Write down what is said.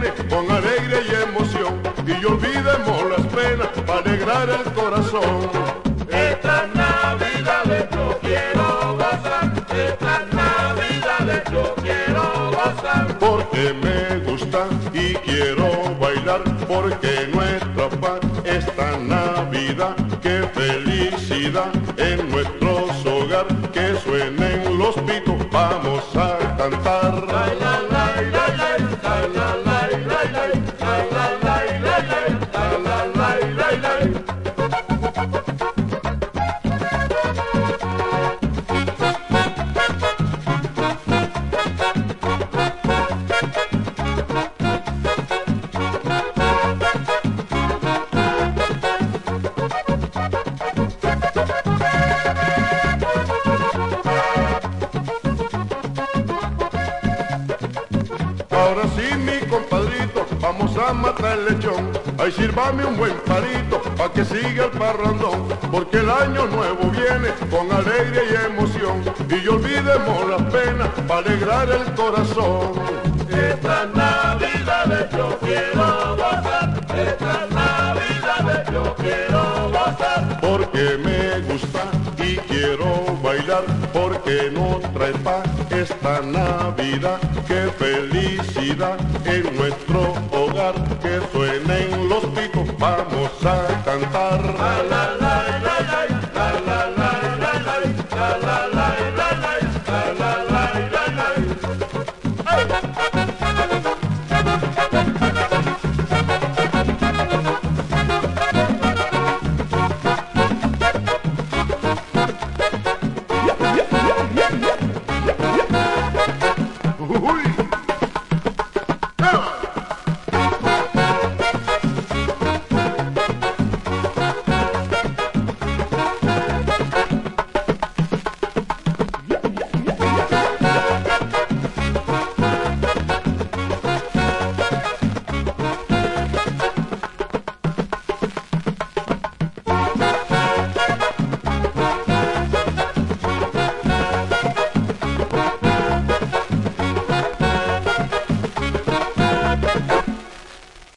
viene con alegría y emoción, y olvidemos las penas para alegrar el corazón. Estas navidades yo quiero gozar, estas navidades yo quiero gozar. Porque me gusta y quiero bailar, porque nuestra paz esta Navidad. Qué felicidad en nuestros hogares, que suenen los pitos, vamos a cantar. La la la la la, la la la la la, la la la la la, la la la la la. Ahora sí, mi compadrito, vamos a matar el lechón. Ay, sírvame un buen palito, pa' que siga el parrandón. Porque el año nuevo viene con alegría y emoción, y olvidemos las penas pa' alegrar el corazón. Estas navidades yo quiero gozar, estas navidades yo quiero gozar. Porque me gusta y quiero bailar, porque no trae paz esta Navidad. Qué felicidad en nuestro hogar, que suenen los pitos, vamos a